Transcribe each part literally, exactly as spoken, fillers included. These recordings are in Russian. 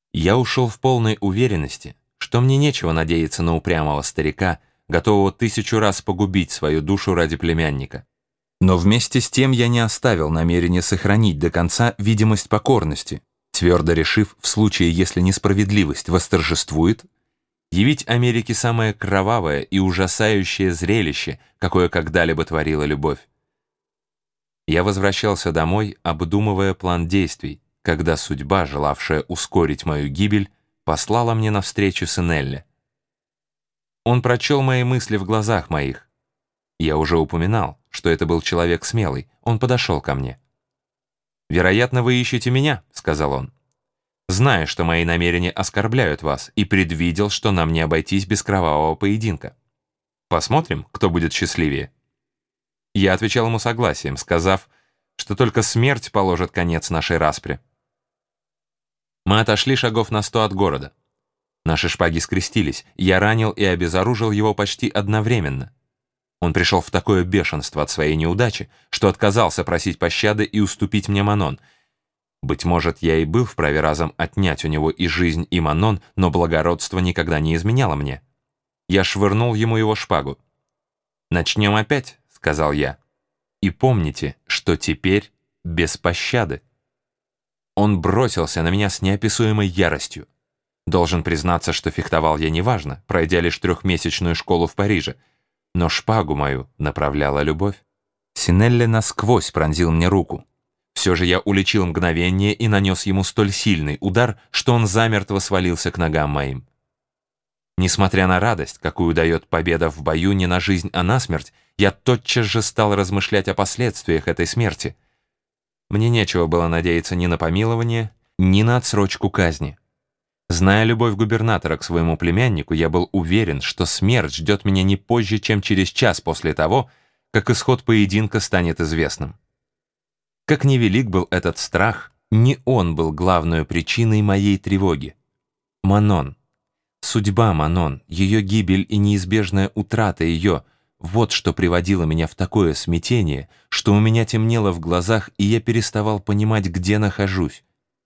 Я ушел в полной уверенности, что мне нечего надеяться на упрямого старика, готового тысячу раз погубить свою душу ради племянника. Но вместе с тем я не оставил намерения сохранить до конца видимость покорности, твердо решив, в случае, если несправедливость восторжествует, явить Америке самое кровавое и ужасающее зрелище, какое когда-либо творила любовь. Я возвращался домой, обдумывая план действий, когда судьба, желавшая ускорить мою гибель, послала мне навстречу Синелли. Он прочел мои мысли в глазах моих. Я уже упоминал, что это был человек смелый. Он подошел ко мне. «Вероятно, вы ищете меня», — сказал он, «зная, что мои намерения оскорбляют вас, и предвидел, что нам не обойтись без кровавого поединка. Посмотрим, кто будет счастливее». Я отвечал ему согласием, сказав, что только смерть положит конец нашей распре. Мы отошли шагов на сто от города. Наши шпаги скрестились, я ранил и обезоружил его почти одновременно. Он пришел в такое бешенство от своей неудачи, что отказался просить пощады и уступить мне Манон. Быть может, я и был вправе разом отнять у него и жизнь, и Манон, но благородство никогда не изменяло мне. Я швырнул ему его шпагу. «Начнем опять», — сказал я. «И помните, что теперь без пощады». Он бросился на меня с неописуемой яростью. Должен признаться, что фехтовал я неважно, пройдя лишь трехмесячную школу в Париже, но шпагу мою направляла любовь. Синелли насквозь пронзил мне руку. Все же я уличил мгновение и нанес ему столь сильный удар, что он замертво свалился к ногам моим. Несмотря на радость, какую дает победа в бою не на жизнь, а на смерть, я тотчас же стал размышлять о последствиях этой смерти. Мне нечего было надеяться ни на помилование, ни на отсрочку казни. Зная любовь губернатора к своему племяннику, я был уверен, что смерть ждет меня не позже, чем через час после того, как исход поединка станет известным. Как невелик был этот страх, не он был главной причиной моей тревоги. Манон. Судьба Манон, ее гибель и неизбежная утрата ее — вот что приводило меня в такое смятение, что у меня темнело в глазах, и я переставал понимать, где нахожусь.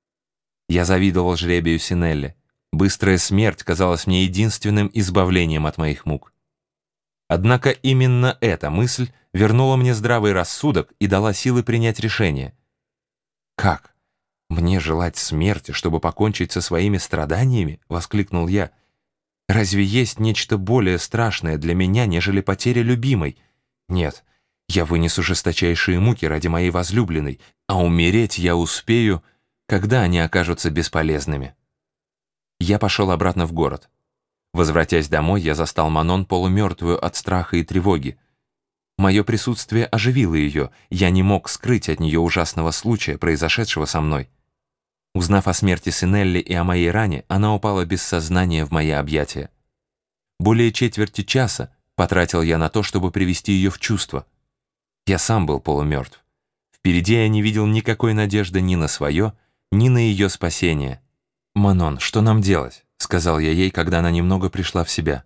Я завидовал жребию Синелли. Быстрая смерть казалась мне единственным избавлением от моих мук. Однако именно эта мысль вернула мне здравый рассудок и дала силы принять решение. «Как? Мне желать смерти, чтобы покончить со своими страданиями?» — воскликнул я. «Разве есть нечто более страшное для меня, нежели потеря любимой? Нет, я вынесу жесточайшие муки ради моей возлюбленной, а умереть я успею, когда они окажутся бесполезными». Я пошел обратно в город. Возвратясь домой, я застал Манон полумертвую от страха и тревоги. Мое присутствие оживило ее, я не мог скрыть от нее ужасного случая, произошедшего со мной. Узнав о смерти Синелли и о моей ране, она упала без сознания в мои объятия. Более четверти часа потратил я на то, чтобы привести ее в чувство. Я сам был полумертв. Впереди я не видел никакой надежды ни на свое, ни на ее спасение. «Манон, что нам делать?» — сказал я ей, когда она немного пришла в себя.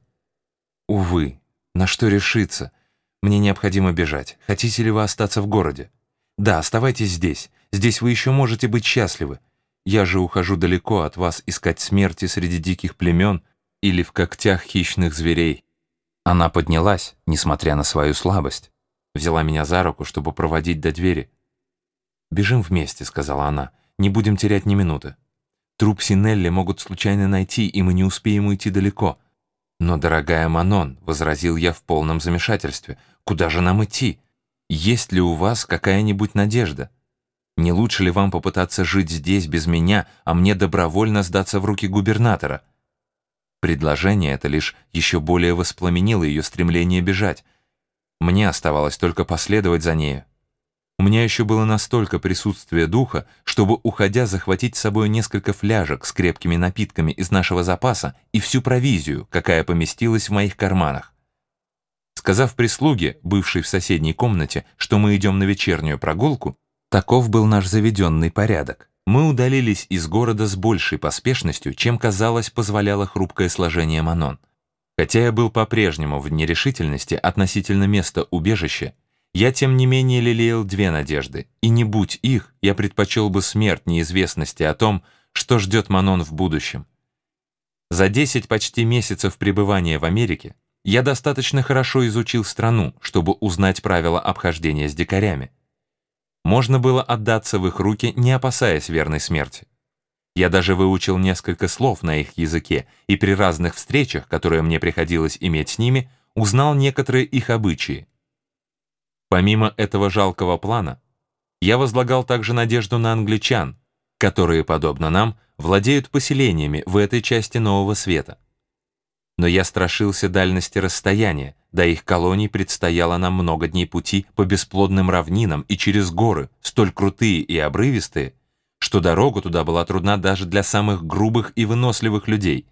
«Увы, на что решиться? Мне необходимо бежать. Хотите ли вы остаться в городе?» «Да, оставайтесь здесь. Здесь вы еще можете быть счастливы. Я же ухожу далеко от вас искать смерти среди диких племен или в когтях хищных зверей». Она поднялась, несмотря на свою слабость, взяла меня за руку, чтобы проводить до двери. «Бежим вместе», — сказала она, — «не будем терять ни минуты. Труп Синелли могут случайно найти, и мы не успеем уйти далеко». «Но, дорогая Манон», — возразил я в полном замешательстве, — «куда же нам идти? Есть ли у вас какая-нибудь надежда? Не лучше ли вам попытаться жить здесь без меня, а мне добровольно сдаться в руки губернатора?» Предложение это лишь еще более воспламенило ее стремление бежать. Мне оставалось только последовать за нею. У меня еще было настолько присутствие духа, чтобы, уходя, захватить с собой несколько фляжек с крепкими напитками из нашего запаса и всю провизию, какая поместилась в моих карманах. Сказав прислуге, бывшей в соседней комнате, что мы идем на вечернюю прогулку, таков был наш заведенный порядок, мы удалились из города с большей поспешностью, чем, казалось, позволяло хрупкое сложение Манон. Хотя я был по-прежнему в нерешительности относительно места убежища, я, тем не менее, лелеял две надежды, и не будь их, я предпочел бы смерть неизвестности о том, что ждет Манон в будущем. За десять почти месяцев пребывания в Америке я достаточно хорошо изучил страну, чтобы узнать правила обхождения с дикарями. Можно было отдаться в их руки, не опасаясь верной смерти. Я даже выучил несколько слов на их языке, и при разных встречах, которые мне приходилось иметь с ними, узнал некоторые их обычаи. Помимо этого жалкого плана, я возлагал также надежду на англичан, которые, подобно нам, владеют поселениями в этой части Нового Света. Но я страшился дальности расстояния, до их колоний предстояло нам много дней пути по бесплодным равнинам и через горы, столь крутые и обрывистые, что дорога туда была трудна даже для самых грубых и выносливых людей.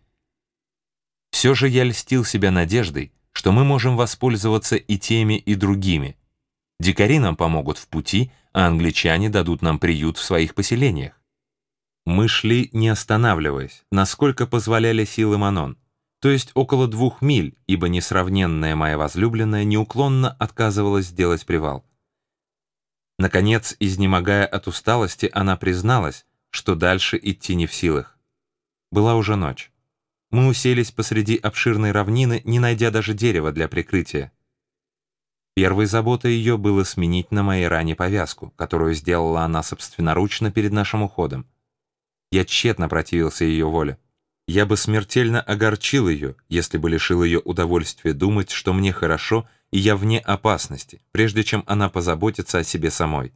Все же я льстил себя надеждой, что мы можем воспользоваться и теми, и другими. Дикари нам помогут в пути, а англичане дадут нам приют в своих поселениях. Мы шли, не останавливаясь, насколько позволяли силы Манон, то есть около двух миль, ибо несравненная моя возлюбленная неуклонно отказывалась сделать привал. Наконец, изнемогая от усталости, она призналась, что дальше идти не в силах. Была уже ночь. Мы уселись посреди обширной равнины, не найдя даже дерева для прикрытия. Первой заботой ее было сменить на моей ране повязку, которую сделала она собственноручно перед нашим уходом. Я тщетно противился ее воле. Я бы смертельно огорчил ее, если бы лишил ее удовольствия думать, что мне хорошо и я вне опасности, прежде чем она позаботится о себе самой.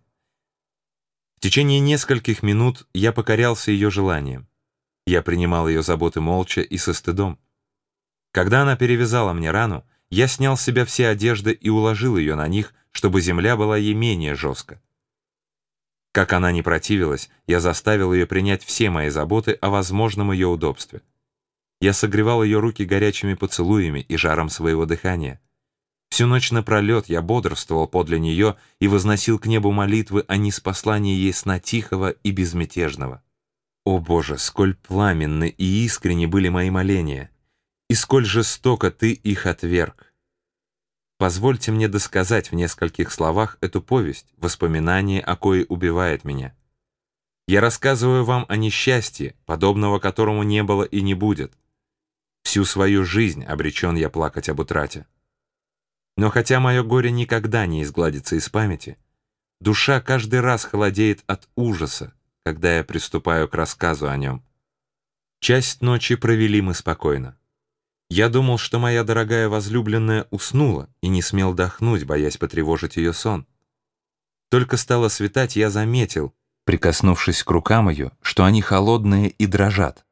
В течение нескольких минут я покорялся ее желаниям. Я принимал ее заботы молча и со стыдом. Когда она перевязала мне рану, я снял с себя все одежды и уложил ее на них, чтобы земля была ей менее жестко. Как она не противилась, я заставил ее принять все мои заботы о возможном ее удобстве. Я согревал ее руки горячими поцелуями и жаром своего дыхания. Всю ночь напролет я бодрствовал подле нее и возносил к небу молитвы о ниспослании ей сна тихого и безмятежного. О Боже, сколь пламенны и искренни были мои моления, и сколь жестоко Ты их отверг! Позвольте мне досказать в нескольких словах эту повесть, воспоминание о кое убивает меня. Я рассказываю вам о несчастье, подобного которому не было и не будет. Всю свою жизнь обречен я плакать об утрате. Но хотя мое горе никогда не изгладится из памяти, душа каждый раз холодеет от ужаса, когда я приступаю к рассказу о нем. Часть ночи провели мы спокойно. Я думал, что моя дорогая возлюбленная уснула и не смел дохнуть, боясь потревожить ее сон. Только стало светать, я заметил, прикоснувшись к рукам ее, что они холодные и дрожат.